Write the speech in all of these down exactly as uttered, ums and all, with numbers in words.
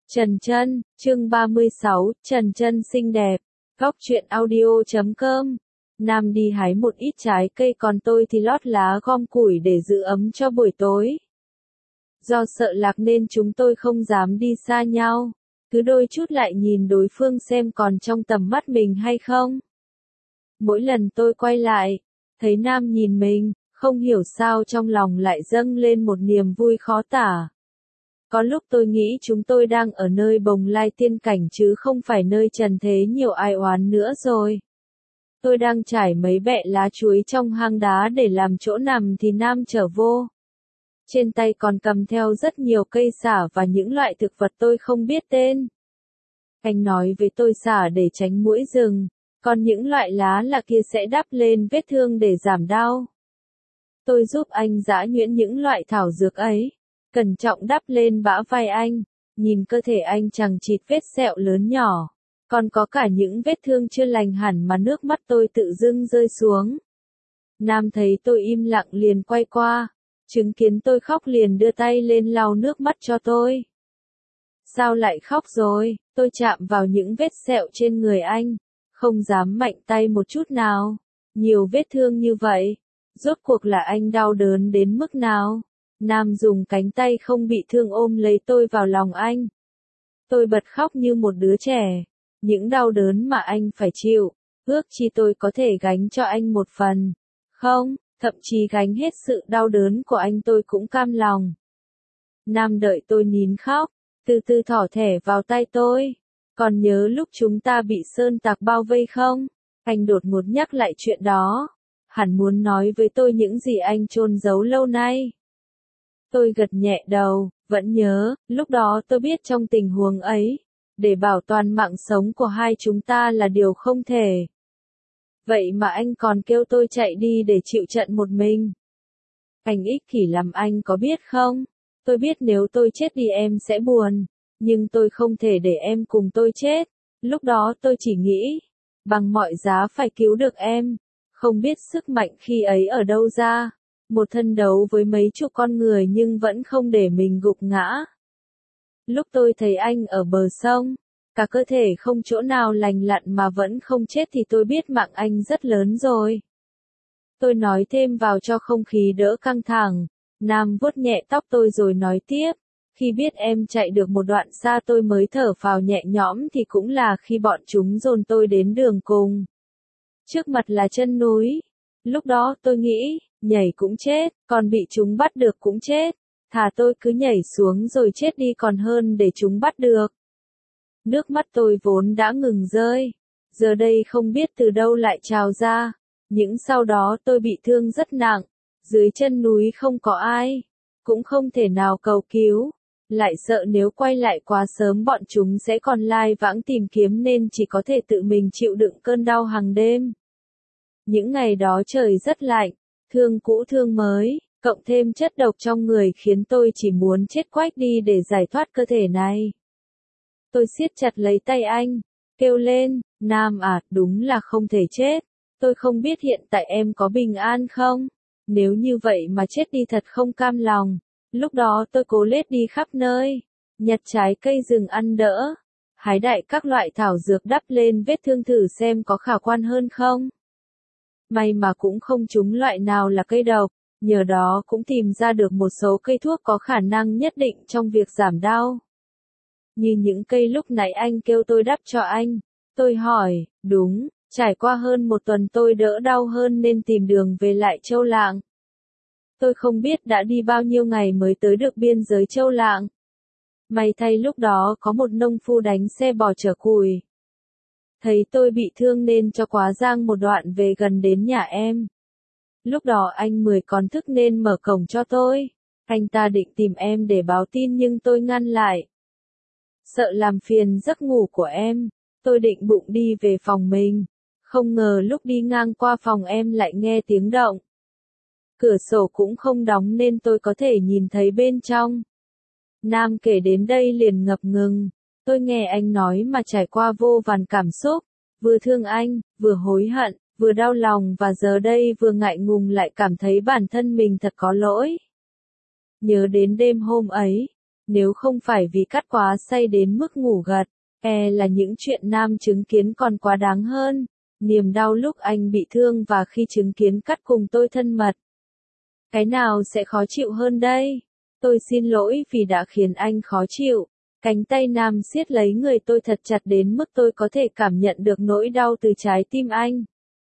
Trần Chân, chương ba mươi sáu, Trần Chân xinh đẹp. Góc truyện audio chấm com. Nam đi hái một ít trái cây còn tôi thì lót lá gom củi để giữ ấm cho buổi tối. Do sợ lạc nên chúng tôi không dám đi xa nhau, cứ đôi chút lại nhìn đối phương xem còn trong tầm mắt mình hay không. Mỗi lần tôi quay lại, thấy Nam nhìn mình, không hiểu sao trong lòng lại dâng lên một niềm vui khó tả. Có lúc tôi nghĩ chúng tôi đang ở nơi bồng lai tiên cảnh chứ không phải nơi trần thế nhiều ai oán nữa rồi. Tôi đang trải mấy bẹ lá chuối trong hang đá để làm chỗ nằm thì Nam trở vô. Trên tay còn cầm theo rất nhiều cây sả và những loại thực vật tôi không biết tên. Anh nói với tôi sả để tránh muỗi rừng, còn những loại lá lạ kia sẽ đắp lên vết thương để giảm đau. Tôi giúp anh giã nhuyễn những loại thảo dược ấy, cẩn trọng đắp lên bả vai anh, nhìn cơ thể anh chằng chịt vết sẹo lớn nhỏ, còn có cả những vết thương chưa lành hẳn mà nước mắt tôi tự dưng rơi xuống. Nam thấy tôi im lặng liền quay qua, chứng kiến tôi khóc liền đưa tay lên lau nước mắt cho tôi. Sao lại khóc rồi? Tôi chạm vào những vết sẹo trên người anh, không dám mạnh tay một chút nào. Nhiều vết thương như vậy, rốt cuộc là anh đau đớn đến mức nào? Nam dùng cánh tay không bị thương ôm lấy tôi vào lòng anh. Tôi bật khóc như một đứa trẻ. Những đau đớn mà anh phải chịu, ước chi tôi có thể gánh cho anh một phần. Không, thậm chí gánh hết sự đau đớn của anh tôi cũng cam lòng. Nam đợi tôi nín khóc, từ từ thỏ thẻ vào tay tôi. Còn nhớ lúc chúng ta bị sơn tặc bao vây không? Anh đột ngột nhắc lại chuyện đó. Hẳn muốn nói với tôi những gì anh chôn giấu lâu nay. Tôi gật nhẹ đầu, vẫn nhớ, lúc đó tôi biết trong tình huống ấy, để bảo toàn mạng sống của hai chúng ta là điều không thể. Vậy mà anh còn kêu tôi chạy đi để chịu trận một mình. Anh ích kỷ lắm anh có biết không? Tôi biết nếu tôi chết đi em sẽ buồn, nhưng tôi không thể để em cùng tôi chết. Lúc đó tôi chỉ nghĩ, bằng mọi giá phải cứu được em. Không biết sức mạnh khi ấy ở đâu ra. Một thân đấu với mấy chục con người nhưng vẫn không để mình gục ngã. Lúc tôi thấy anh ở bờ sông, cả cơ thể không chỗ nào lành lặn mà vẫn không chết thì tôi biết mạng anh rất lớn rồi. Tôi nói thêm vào cho không khí đỡ căng thẳng. Nam vuốt nhẹ tóc tôi rồi nói tiếp. Khi biết em chạy được một đoạn xa tôi mới thở phào nhẹ nhõm thì cũng là khi bọn chúng dồn tôi đến đường cùng. Trước mặt là chân núi. Lúc đó tôi nghĩ, nhảy cũng chết, còn bị chúng bắt được cũng chết. Thà tôi cứ nhảy xuống rồi chết đi còn hơn để chúng bắt được. Nước mắt tôi vốn đã ngừng rơi, giờ đây không biết từ đâu lại trào ra. Những sau đó tôi bị thương rất nặng, dưới chân núi không có ai, cũng không thể nào cầu cứu. Lại sợ nếu quay lại quá sớm bọn chúng sẽ còn lai vãng tìm kiếm nên chỉ có thể tự mình chịu đựng cơn đau hàng đêm. Những ngày đó trời rất lạnh, thương cũ thương mới, cộng thêm chất độc trong người khiến tôi chỉ muốn chết quách đi để giải thoát cơ thể này. Tôi siết chặt lấy tay anh, kêu lên, Nam à, đúng là không thể chết. Tôi không biết hiện tại em có bình an không? Nếu như vậy mà chết đi thật không cam lòng. Lúc đó tôi cố lết đi khắp nơi, nhặt trái cây rừng ăn đỡ, hái đại các loại thảo dược đắp lên vết thương thử xem có khả quan hơn không. May mà cũng không trúng loại nào là cây độc, nhờ đó cũng tìm ra được một số cây thuốc có khả năng nhất định trong việc giảm đau. Như những cây lúc nãy anh kêu tôi đắp cho anh. Tôi hỏi, đúng, trải qua hơn một tuần tôi đỡ đau hơn nên tìm đường về lại Châu Lạng. Tôi không biết đã đi bao nhiêu ngày mới tới được biên giới Châu Lạng. May thay lúc đó có một nông phu đánh xe bò chở củi. Thấy tôi bị thương nên cho quá giang một đoạn về gần đến nhà em. Lúc đó anh Mười còn thức nên mở cổng cho tôi. Anh ta định tìm em để báo tin nhưng tôi ngăn lại. Sợ làm phiền giấc ngủ của em, tôi định bụng đi về phòng mình. Không ngờ lúc đi ngang qua phòng em lại nghe tiếng động. Cửa sổ cũng không đóng nên tôi có thể nhìn thấy bên trong. Nam kể đến đây liền ngập ngừng. Tôi nghe anh nói mà trải qua vô vàn cảm xúc. Vừa thương anh, vừa hối hận, vừa đau lòng và giờ đây vừa ngại ngùng lại cảm thấy bản thân mình thật có lỗi. Nhớ đến đêm hôm ấy, Nếu không phải vì cắt quá say đến mức ngủ gật, e là những chuyện Nam chứng kiến còn quá đáng hơn. Niềm đau lúc anh bị thương và khi chứng kiến cắt cùng tôi thân mật. Cái nào sẽ khó chịu hơn đây? Tôi xin lỗi vì đã khiến anh khó chịu. Cánh tay Nam siết lấy người tôi thật chặt đến mức tôi có thể cảm nhận được nỗi đau từ trái tim anh.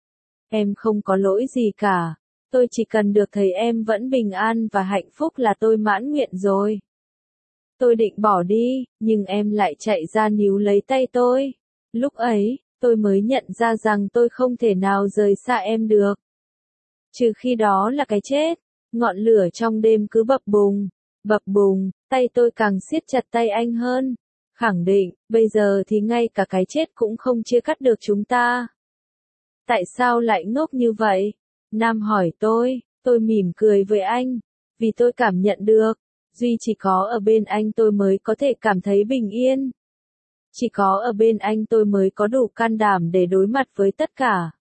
Em không có lỗi gì cả. Tôi chỉ cần được thấy em vẫn bình an và hạnh phúc là tôi mãn nguyện rồi. Tôi định bỏ đi, nhưng em lại chạy ra níu lấy tay tôi. Lúc ấy, tôi mới nhận ra rằng tôi không thể nào rời xa em được. Trừ khi đó là cái chết. Ngọn lửa trong đêm cứ bập bùng, bập bùng, tay tôi càng siết chặt tay anh hơn. Khẳng định, bây giờ thì ngay cả cái chết cũng không chia cắt được chúng ta. Tại sao lại ngốc như vậy? Nam hỏi tôi, tôi mỉm cười với anh. Vì tôi cảm nhận được, duy chỉ có ở bên anh tôi mới có thể cảm thấy bình yên. Chỉ có ở bên anh tôi mới có đủ can đảm để đối mặt với tất cả.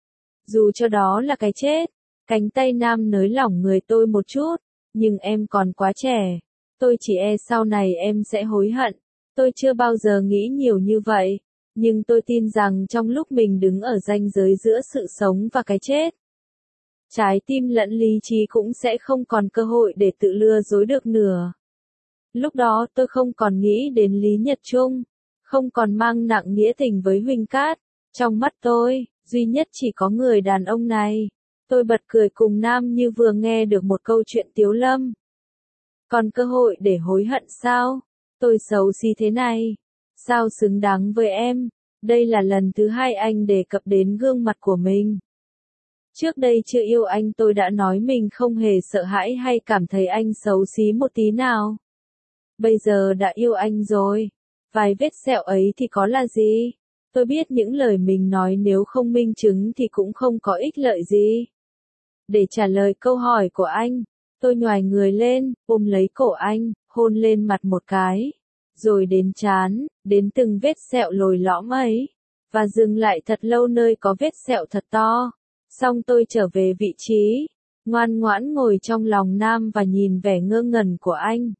Dù cho đó là cái chết. Cánh tay Nam nới lỏng người tôi một chút, nhưng em còn quá trẻ. Tôi chỉ e sau này em sẽ hối hận. Tôi chưa bao giờ nghĩ nhiều như vậy, nhưng tôi tin rằng trong lúc mình đứng ở ranh giới giữa sự sống và cái chết, trái tim lẫn lý trí cũng sẽ không còn cơ hội để tự lừa dối được nữa. Lúc đó tôi không còn nghĩ đến Lý Nhật Trung, không còn mang nặng nghĩa tình với Huỳnh Cát. Trong mắt tôi, duy nhất chỉ có người đàn ông này. Tôi bật cười cùng Nam như vừa nghe được một câu chuyện tiếu lâm. Còn cơ hội để hối hận sao? Tôi xấu xí thế này. Sao xứng đáng với em? Đây là lần thứ hai anh đề cập đến gương mặt của mình. Trước đây chưa yêu anh tôi đã nói mình không hề sợ hãi hay cảm thấy anh xấu xí một tí nào. Bây giờ đã yêu anh rồi. Vài vết sẹo ấy thì có là gì? Tôi biết những lời mình nói nếu không minh chứng thì cũng không có ích lợi gì. Để trả lời câu hỏi của anh, tôi nhoài người lên, ôm lấy cổ anh, hôn lên mặt một cái. Rồi đến trán, đến từng vết sẹo lồi lõm ấy. Và dừng lại thật lâu nơi có vết sẹo thật to. Xong tôi trở về vị trí, ngoan ngoãn ngồi trong lòng Nam và nhìn vẻ ngơ ngẩn của anh.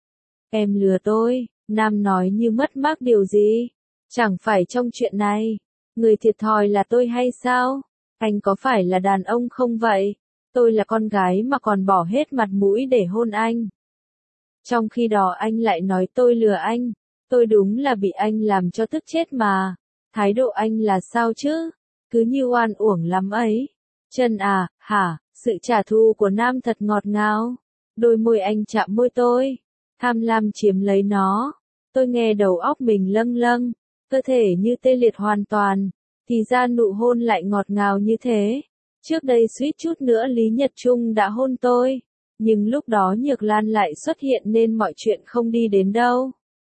Em lừa tôi, Nam nói như mất mát điều gì? Chẳng phải trong chuyện này, người thiệt thòi là tôi hay sao? Anh có phải là đàn ông không vậy? Tôi là con gái mà còn bỏ hết mặt mũi để hôn anh. Trong khi đó anh lại nói tôi lừa anh. Tôi đúng là bị anh làm cho tức chết mà. Thái độ anh là sao chứ? Cứ như oan uổng lắm ấy. Chân à, hả, sự trả thù của Nam thật ngọt ngào. Đôi môi anh chạm môi tôi. Tham lam chiếm lấy nó. Tôi nghe đầu óc mình lâng lâng. Cơ thể như tê liệt hoàn toàn. Thì ra nụ hôn lại ngọt ngào như thế. Trước đây suýt chút nữa Lý Nhật Trung đã hôn tôi. Nhưng lúc đó Nhược Lan lại xuất hiện nên mọi chuyện không đi đến đâu.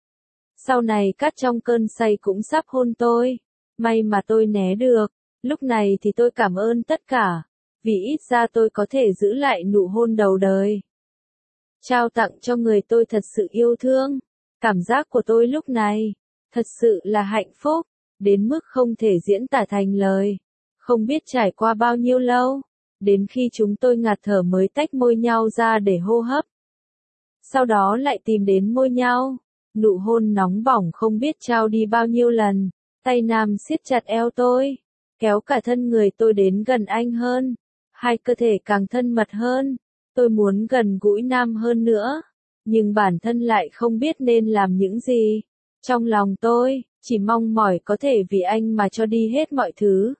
Sau này Cát trong cơn say cũng sắp hôn tôi. May mà tôi né được. Lúc này thì tôi cảm ơn tất cả. Vì ít ra tôi có thể giữ lại nụ hôn đầu đời. Trao tặng cho người tôi thật sự yêu thương. Cảm giác của tôi lúc này, thật sự là hạnh phúc. Đến mức không thể diễn tả thành lời. Không biết trải qua bao nhiêu lâu. Đến khi chúng tôi ngạt thở mới tách môi nhau ra để hô hấp. Sau đó lại tìm đến môi nhau. Nụ hôn nóng bỏng không biết trao đi bao nhiêu lần. Tay Nam siết chặt eo tôi. Kéo cả thân người tôi đến gần anh hơn. Hai cơ thể càng thân mật hơn. Tôi muốn gần gũi Nam hơn nữa. Nhưng bản thân lại không biết nên làm những gì. Trong lòng tôi, chỉ mong mỏi có thể vì anh mà cho đi hết mọi thứ.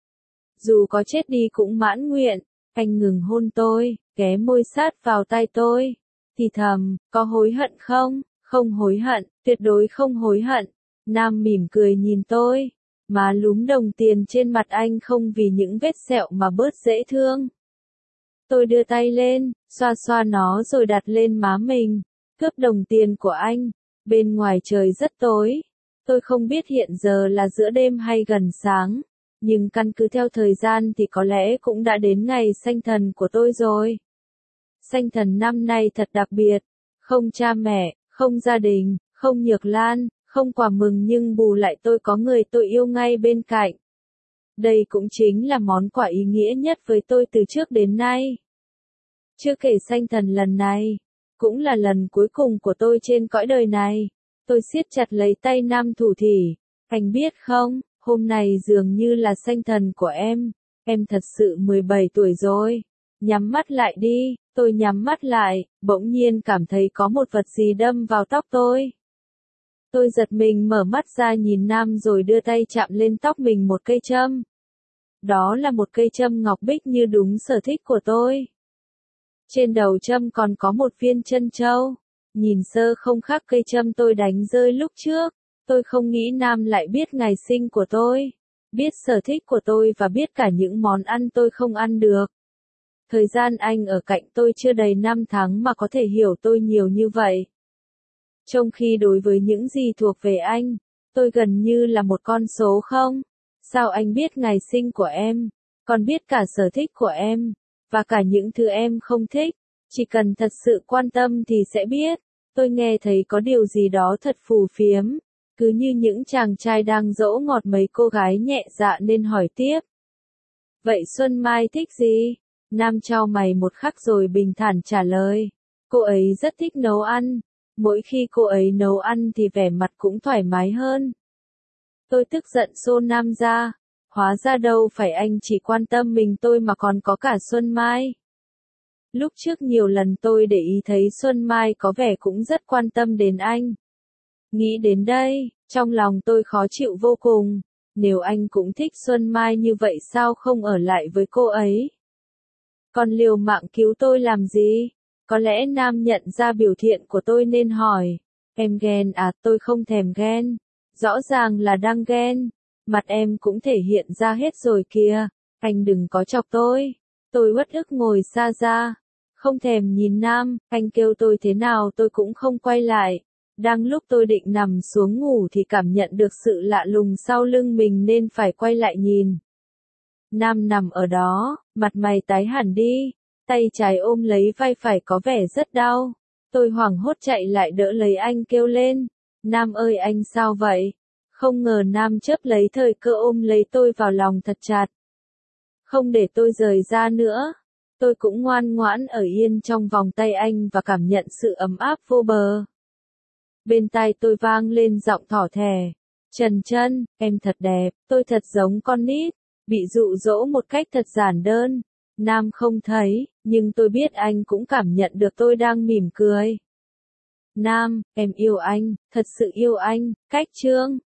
Dù có chết đi cũng mãn nguyện. Anh ngừng hôn tôi, ghé môi sát vào tai tôi. Thì thầm, có hối hận không? Không hối hận, tuyệt đối không hối hận. Nam mỉm cười nhìn tôi. Má lúm đồng tiền trên mặt anh không vì những vết sẹo mà bớt dễ thương. Tôi đưa tay lên, xoa xoa nó rồi đặt lên má mình. Cướp đồng tiền của anh. Bên ngoài trời rất tối. Tôi không biết hiện giờ là giữa đêm hay gần sáng. Nhưng căn cứ theo thời gian thì có lẽ cũng đã đến ngày sanh thần của tôi rồi. Sanh thần năm nay thật đặc biệt. Không cha mẹ, không gia đình, không Nhược Lan, không quà mừng nhưng bù lại tôi có người tôi yêu ngay bên cạnh. Đây cũng chính là món quà ý nghĩa nhất với tôi từ trước đến nay. Chưa kể sanh thần lần này, cũng là lần cuối cùng của tôi trên cõi đời này. Tôi siết chặt lấy tay Nam thủ thỉ. Anh biết không, hôm nay dường như là sanh thần của em. Em thật sự mười bảy tuổi rồi. Nhắm mắt lại đi. Tôi nhắm mắt lại, bỗng nhiên cảm thấy có một vật gì đâm vào tóc tôi. Tôi giật mình mở mắt ra nhìn Nam rồi đưa tay chạm lên tóc mình một cây châm. Đó là một cây châm ngọc bích như đúng sở thích của tôi. Trên đầu châm còn có một viên chân châu. Nhìn sơ không khác cây châm tôi đánh rơi lúc trước. Tôi không nghĩ Nam lại biết ngày sinh của tôi. Biết sở thích của tôi và biết cả những món ăn tôi không ăn được. Thời gian anh ở cạnh tôi chưa đầy năm tháng mà có thể hiểu tôi nhiều như vậy. Trong khi đối với những gì thuộc về anh, tôi gần như là một con số không? Sao anh biết ngày sinh của em? Còn biết cả sở thích của em, và cả những thứ em không thích. Chỉ cần thật sự quan tâm thì sẽ biết. Tôi nghe thấy có điều gì đó thật phù phiếm. Cứ như những chàng trai đang dỗ ngọt mấy cô gái nhẹ dạ nên hỏi tiếp. Vậy Xuân Mai thích gì? Nam chau mày một khắc rồi bình thản trả lời. Cô ấy rất thích nấu ăn. Mỗi khi cô ấy nấu ăn thì vẻ mặt cũng thoải mái hơn. Tôi tức giận xô Nam ra. Hóa ra đâu phải anh chỉ quan tâm mình tôi mà còn có cả Xuân Mai. Lúc trước nhiều lần tôi để ý thấy Xuân Mai có vẻ cũng rất quan tâm đến anh. Nghĩ đến đây, trong lòng tôi khó chịu vô cùng. Nếu anh cũng thích Xuân Mai như vậy sao không ở lại với cô ấy? Còn liều mạng cứu tôi làm gì? Có lẽ Nam nhận ra biểu hiện của tôi nên hỏi. Em ghen à? Tôi không thèm ghen. Rõ ràng là đang ghen. Mặt em cũng thể hiện ra hết rồi kìa. Anh đừng có chọc tôi. Tôi uất ức ngồi xa ra. Không thèm nhìn Nam. Anh kêu tôi thế nào tôi cũng không quay lại. Đang lúc tôi định nằm xuống ngủ thì cảm nhận được sự lạ lùng sau lưng mình nên phải quay lại nhìn. Nam nằm ở đó, mặt mày tái hẳn đi, tay trái ôm lấy vai phải có vẻ rất đau. Tôi hoảng hốt chạy lại đỡ lấy anh kêu lên. Nam ơi anh sao vậy? Không ngờ Nam chớp lấy thời cơ ôm lấy tôi vào lòng thật chặt. Không để tôi rời ra nữa. Tôi cũng ngoan ngoãn ở yên trong vòng tay anh và cảm nhận sự ấm áp vô bờ. Bên tai tôi vang lên giọng thỏ thẻ. Trần Chân, em thật đẹp, tôi thật giống con nít, bị dụ dỗ một cách thật giản đơn. Nam không thấy, nhưng tôi biết anh cũng cảm nhận được tôi đang mỉm cười. Nam, em yêu anh, thật sự yêu anh, cách chương.